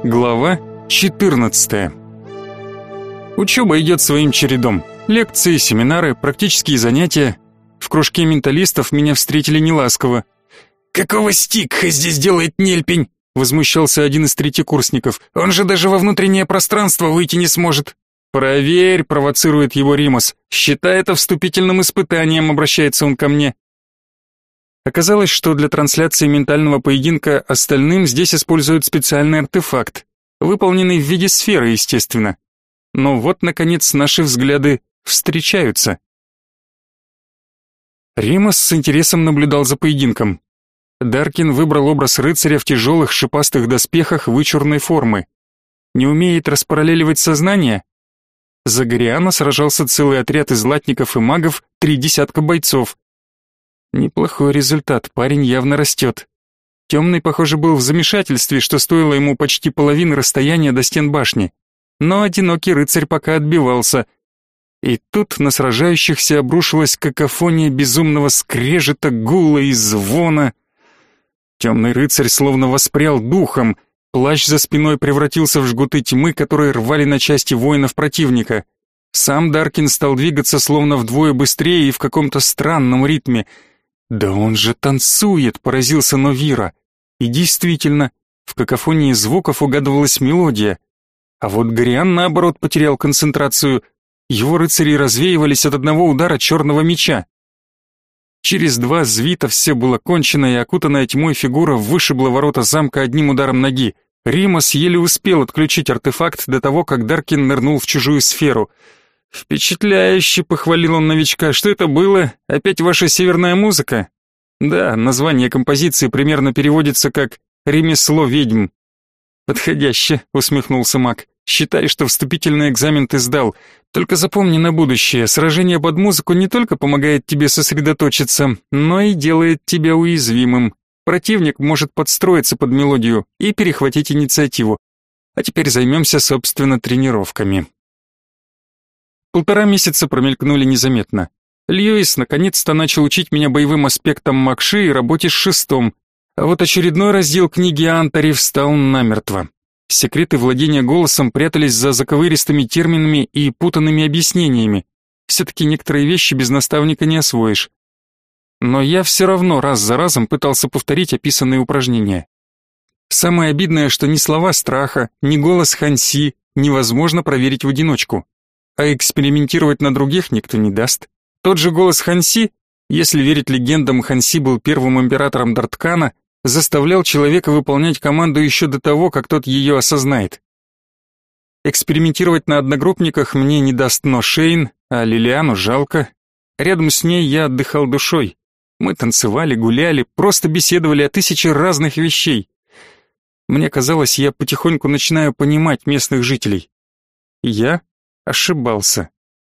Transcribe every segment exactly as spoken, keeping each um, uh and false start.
Глава четырнадцатая. Учеба идет своим чередом. Лекции, семинары, практические занятия. В кружке менталистов меня встретили неласково. «Какого стикха здесь делает Нельпень?» — возмущался один из третьекурсников. «Он же даже во внутреннее пространство выйти не сможет». «Проверь», — провоцирует его Римас. «Считай это вступительным испытанием», — обращается он ко мне. Оказалось, что для трансляции ментального поединка остальным здесь используют специальный артефакт, выполненный в виде сферы, естественно. Но вот, наконец, наши взгляды встречаются. Римас с интересом наблюдал за поединком. Даркин выбрал образ рыцаря в тяжелых шипастых доспехах вычурной формы. Не умеет распараллеливать сознание? За Гориана сражался целый отряд из латников и магов, три десятка бойцов. Неплохой результат, парень явно растет. Темный, похоже, был в замешательстве, что стоило ему почти половины расстояния до стен башни. Но одинокий рыцарь пока отбивался. И тут на сражающихся обрушилась какофония безумного скрежета, гула и звона. Темный рыцарь словно воспрял духом, плащ за спиной превратился в жгуты тьмы, которые рвали на части воинов противника. Сам Даркин стал двигаться словно вдвое быстрее и в каком-то странном ритме. «Да он же танцует!» — поразился Новира. И действительно, в какофонии звуков угадывалась мелодия. А вот Гориан, наоборот, потерял концентрацию. Его рыцари развеивались от одного удара черного меча. Через два звита все было кончено, и окутанная тьмой фигура вышибла ворота замка одним ударом ноги. Римас еле успел отключить артефакт до того, как Даркин нырнул в чужую сферу. «Впечатляюще», — похвалил он новичка. «Что это было? Опять ваша северная музыка?» «Да, название композиции примерно переводится как «ремесло ведьм». «Подходяще», — усмехнулся маг. «Считай, что вступительный экзамен ты сдал. Только запомни на будущее, сражение под музыку не только помогает тебе сосредоточиться, но и делает тебя уязвимым. Противник может подстроиться под мелодию и перехватить инициативу. А теперь займемся, собственно, тренировками». Полтора месяца промелькнули незаметно. Льюис наконец-то начал учить меня боевым аспектам Макши и работе с шестом, а вот очередной раздел книги Антари встал намертво. Секреты владения голосом прятались за заковыристыми терминами и путанными объяснениями. Все-таки некоторые вещи без наставника не освоишь. Но я все равно раз за разом пытался повторить описанные упражнения. Самое обидное, что ни слова страха, ни голос Ханси невозможно проверить в одиночку. А экспериментировать на других никто не даст. Тот же голос Ханси, если верить легендам, Ханси был первым императором Дарткана, заставлял человека выполнять команду еще до того, как тот ее осознает. Экспериментировать на одногруппниках мне не даст но Шейн, а Лилиану жалко. Рядом с ней я отдыхал душой. Мы танцевали, гуляли, просто беседовали о тысяче разных вещей. Мне казалось, я потихоньку начинаю понимать местных жителей. Я ошибался.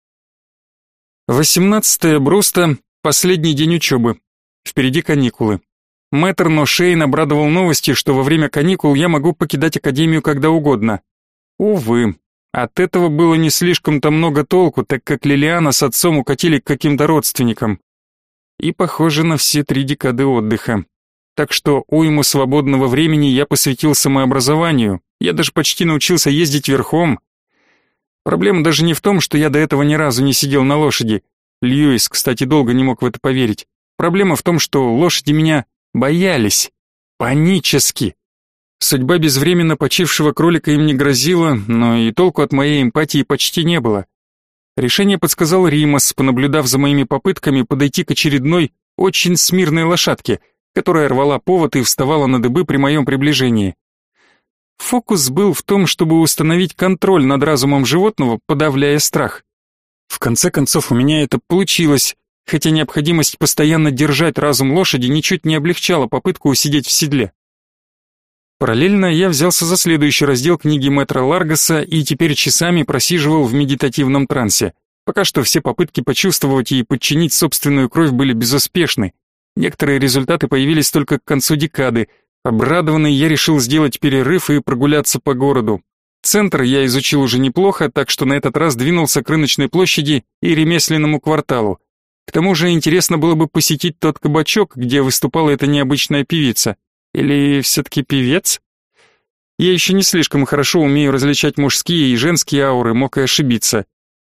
восемнадцатое Бруста, последний день учебы. Впереди каникулы. Мэтр Ношейн обрадовал новости, что во время каникул я могу покидать академию когда угодно. Увы, от этого было не слишком-то много толку, так как Лилиана с отцом укатили к каким-то родственникам. И похоже на все три декады отдыха. Так что уйму свободного времени я посвятил самообразованию. Я даже почти научился ездить верхом. Проблема даже не в том, что я до этого ни разу не сидел на лошади. Льюис, кстати, долго не мог в это поверить. Проблема в том, что лошади меня боялись. Панически. Судьба безвременно почившего кролика им не грозила, но и толку от моей эмпатии почти не было. Решение подсказал Римас, понаблюдав за моими попытками подойти к очередной, очень смирной лошадке, которая рвала повод и вставала на дыбы при моем приближении. Фокус был в том, чтобы установить контроль над разумом животного, подавляя страх. В конце концов, у меня это получилось, хотя необходимость постоянно держать разум лошади ничуть не облегчала попытку усидеть в седле. Параллельно я взялся за следующий раздел книги мэтра Ларгаса и теперь часами просиживал в медитативном трансе. Пока что все попытки почувствовать и подчинить собственную кровь были безуспешны. Некоторые результаты появились только к концу декады. Обрадованный, я решил сделать перерыв и прогуляться по городу. Центр я изучил уже неплохо, так что на этот раз двинулся к рыночной площади и ремесленному кварталу. К тому же интересно было бы посетить тот кабачок, где выступала эта необычная певица. Или все-таки певец? Я еще не слишком хорошо умею различать мужские и женские ауры, мог и ошибиться.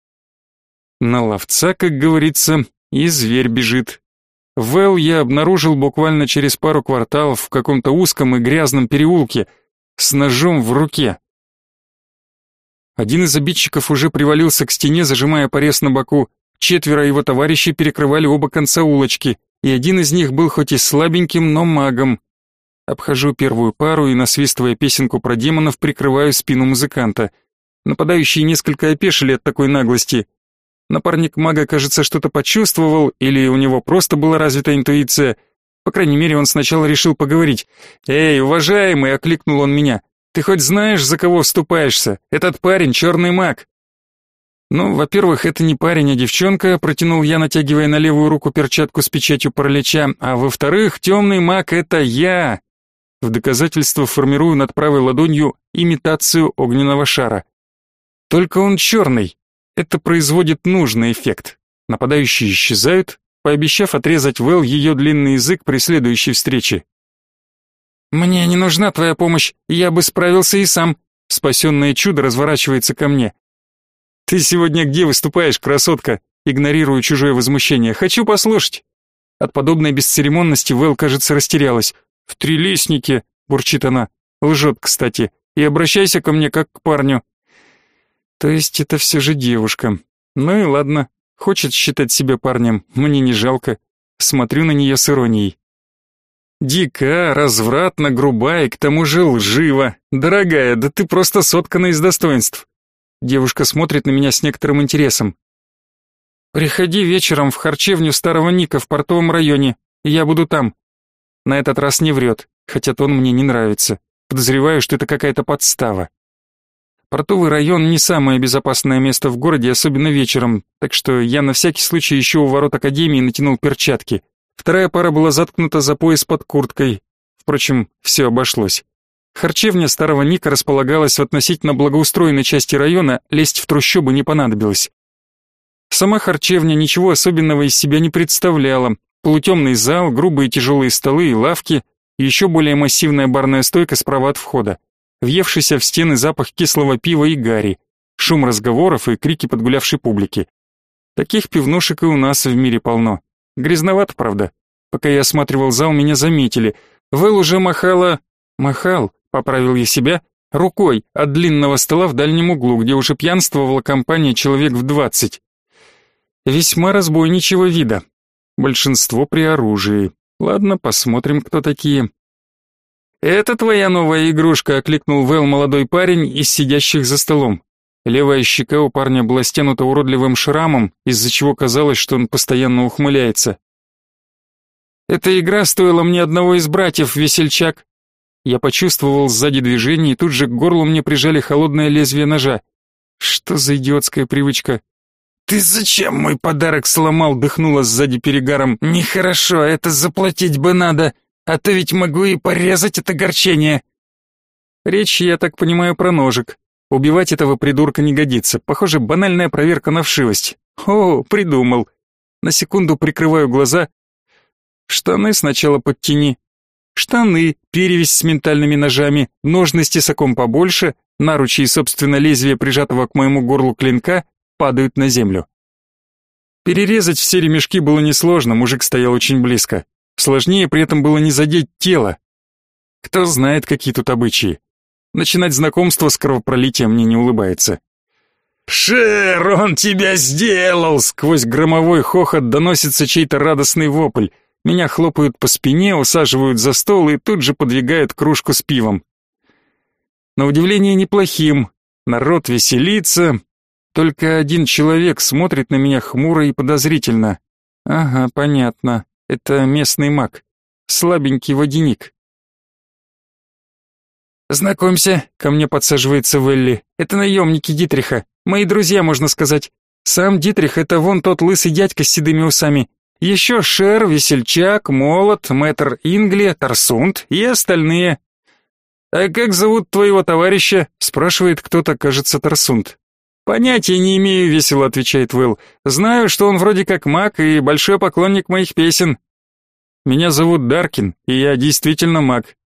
На ловца, как говорится, и зверь бежит. Вэл я обнаружил буквально через пару кварталов в каком-то узком и грязном переулке с ножом в руке. Один из обидчиков уже привалился к стене, зажимая порез на боку. Четверо его товарищей перекрывали оба конца улочки, и один из них был хоть и слабеньким, но магом. Обхожу первую пару и, насвистывая песенку про демонов, прикрываю спину музыканта. Нападающие несколько опешили от такой наглости. Напарник мага, кажется, что-то почувствовал, или у него просто была развита интуиция. По крайней мере, он сначала решил поговорить. «Эй, уважаемый!» — окликнул он меня. «Ты хоть знаешь, за кого вступаешься? Этот парень — черный маг!» «Ну, во-первых, это не парень, а девчонка», — протянул я, натягивая на левую руку перчатку с печатью паралича. «А во-вторых, темный маг — это я!» В доказательство формирую над правой ладонью имитацию огненного шара. Только он черный. Это производит нужный эффект. Нападающие исчезают, пообещав отрезать Вэл ее длинный язык при следующей встрече. «Мне не нужна твоя помощь, я бы справился и сам». Спасенное чудо разворачивается ко мне. «Ты сегодня где выступаешь, красотка?» Игнорирую чужое возмущение. «Хочу послушать». От подобной бесцеремонности Вэл, кажется, растерялась. «В Трилистнике», — бурчит она. Лжет, кстати. «И обращайся ко мне как к парню». То есть это все же девушка. Ну и ладно. Хочет считать себя парнем, мне не жалко. Смотрю на нее с иронией. Дика, развратно, груба и к тому же лжива. Дорогая, да ты просто соткана из достоинств. Девушка смотрит на меня с некоторым интересом. Приходи вечером в харчевню старого Ника в портовом районе, я буду там. На этот раз не врет, хотя тон мне не нравится. Подозреваю, что это какая-то подстава. Портовый район не самое безопасное место в городе, особенно вечером, так что я на всякий случай еще у ворот академии натянул перчатки. Вторая пара была заткнута за пояс под курткой. Впрочем, все обошлось. Харчевня старого Ника располагалась в относительно благоустроенной части района, лезть в трущобы не понадобилось. Сама харчевня ничего особенного из себя не представляла. Полутемный зал, грубые тяжелые столы и лавки, и еще более массивная барная стойка справа от входа. Въевшийся в стены запах кислого пива и гари, шум разговоров и крики подгулявшей публики. Таких пивнушек и у нас в мире полно. Грязновато, правда. Пока я осматривал зал, меня заметили. Вэл уже махала... Махал, поправил я себя, рукой от длинного стола в дальнем углу, где уже пьянствовала компания человек в двадцать. Весьма разбойничьего вида. Большинство при оружии. Ладно, посмотрим, кто такие. «Это твоя новая игрушка», — окликнул Вэл молодой парень из сидящих за столом. Левая щека у парня была стянута уродливым шрамом, из-за чего казалось, что он постоянно ухмыляется. «Эта игра стоила мне одного из братьев, весельчак». Я почувствовал сзади движение, и тут же к горлу мне прижали холодное лезвие ножа. Что за идиотская привычка? «Ты зачем мой подарок сломал?» — дыхнула сзади перегаром. «Нехорошо, это заплатить бы надо, а то ведь могу и порезать от огорчения». Речь, я так понимаю, про ножик. Убивать этого придурка не годится. Похоже, банальная проверка на вшивость. О, придумал. На секунду прикрываю глаза. Штаны сначала подтяни. Штаны, перевязь с ментальными ножами, ножны с тесаком побольше, наручи и, собственно, лезвие прижатого к моему горлу клинка падают на землю. Перерезать все ремешки было несложно, мужик стоял очень близко. Сложнее при этом было не задеть тело. Кто знает, какие тут обычаи. Начинать знакомство с кровопролитием мне не улыбается. «Шер, он тебя сделал!» Сквозь громовой хохот доносится чей-то радостный вопль. Меня хлопают по спине, усаживают за стол и тут же подвигают кружку с пивом. На удивление неплохим. Народ веселится. Только один человек смотрит на меня хмуро и подозрительно. Ага, понятно. Это местный маг. Слабенький водяник. «Знакомься», — ко мне подсаживается Велли. «Это наемники Дитриха. Мои друзья, можно сказать. Сам Дитрих — это вон тот лысый дядька с седыми усами. Еще Шер, Весельчак, Молот, Мэтр Ингли, Тарсунд и остальные». «А как зовут твоего товарища?» — спрашивает кто-то, кажется, Тарсунд. «Понятия не имею», — весело отвечает Вэл. «Знаю, что он вроде как маг и большой поклонник моих песен». «Меня зовут Даркин, и я действительно маг.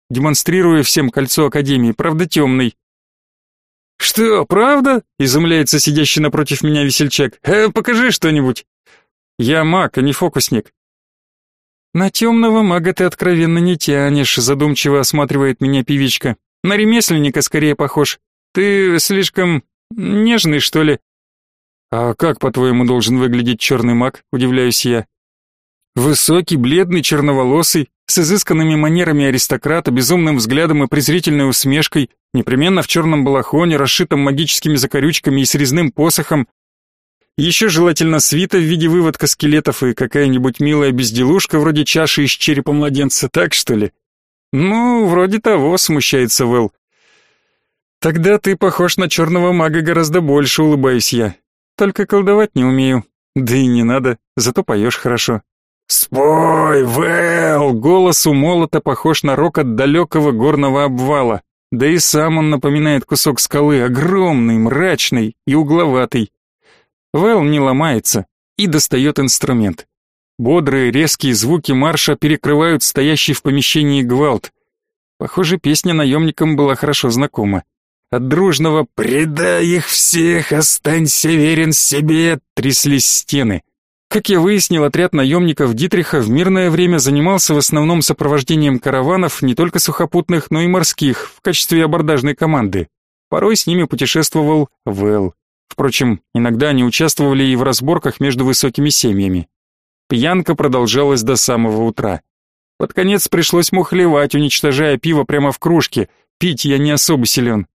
демонстрируя всем кольцо Академии, правда темный. «Что, правда?» — изумляется сидящий напротив меня весельчак. «Э, покажи что-нибудь». «Я маг, а не фокусник». «На темного мага ты откровенно не тянешь», — задумчиво осматривает меня певичка. «На ремесленника скорее похож. Ты слишком нежный, что ли?» «А как, по-твоему, должен выглядеть черный маг?» — удивляюсь я. «Высокий, бледный, черноволосый, с изысканными манерами аристократа, безумным взглядом и презрительной усмешкой, непременно в черном балахоне, расшитом магическими закорючками и с резным посохом. Еще желательно свита в виде выводка скелетов и какая-нибудь милая безделушка вроде чаши из черепа младенца, так что ли?» «Ну, вроде того», — смущается Вэл. «Тогда ты похож на черного мага гораздо больше», — улыбаюсь я. «Только колдовать не умею. Да и не надо, зато поешь хорошо». «Спой, Вэл!» — голос у молота похож на рокот далекого горного обвала. Да и сам он напоминает кусок скалы, огромный, мрачный и угловатый. Вэл не ломается и достает инструмент. Бодрые, резкие звуки марша перекрывают стоящий в помещении гвалт. Похоже, песня наемникам была хорошо знакома. От дружного «Предай их всех, останься верен себе» тряслись стены. Как я выяснил, отряд наемников Дитриха в мирное время занимался в основном сопровождением караванов, не только сухопутных, но и морских, в качестве абордажной команды. Порой с ними путешествовал Вэл. Впрочем, иногда они участвовали и в разборках между высокими семьями. Пьянка продолжалась до самого утра. Под конец пришлось мухлевать, уничтожая пиво прямо в кружке. Пить я не особо силен.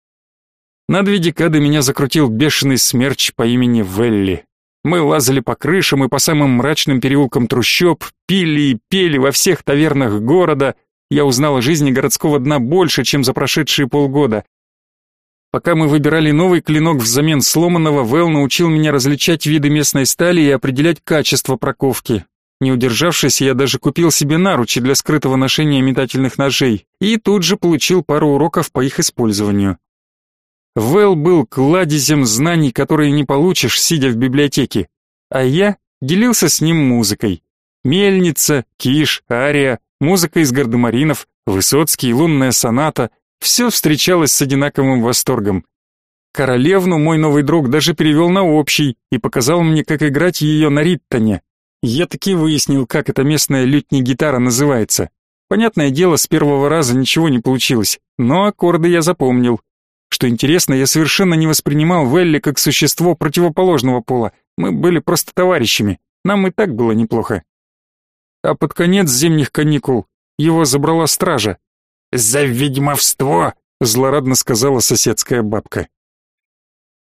На две декады меня закрутил бешеный смерч по имени Велли. Мы лазали по крышам и по самым мрачным переулкам трущоб, пили и пели во всех тавернах города. Я узнал о жизни городского дна больше, чем за прошедшие полгода. Пока мы выбирали новый клинок взамен сломанного, Вэл научил меня различать виды местной стали и определять качество проковки. Не удержавшись, я даже купил себе наручи для скрытого ношения метательных ножей и тут же получил пару уроков по их использованию. Вэл был кладезем знаний, которые не получишь, сидя в библиотеке, а я делился с ним музыкой. Мельница, киш, ария, музыка из гардемаринов, Высоцкий, лунная соната — все встречалось с одинаковым восторгом. Королевну мой новый друг даже перевел на общий и показал мне, как играть ее на риттоне. Я таки выяснил, как эта местная лютня-гитара называется. Понятное дело, с первого раза ничего не получилось, но аккорды я запомнил. Что интересно, я совершенно не воспринимал Велли как существо противоположного пола. Мы были просто товарищами, нам и так было неплохо. А под конец зимних каникул его забрала стража. «За ведьмовство!» — злорадно сказала соседская бабка.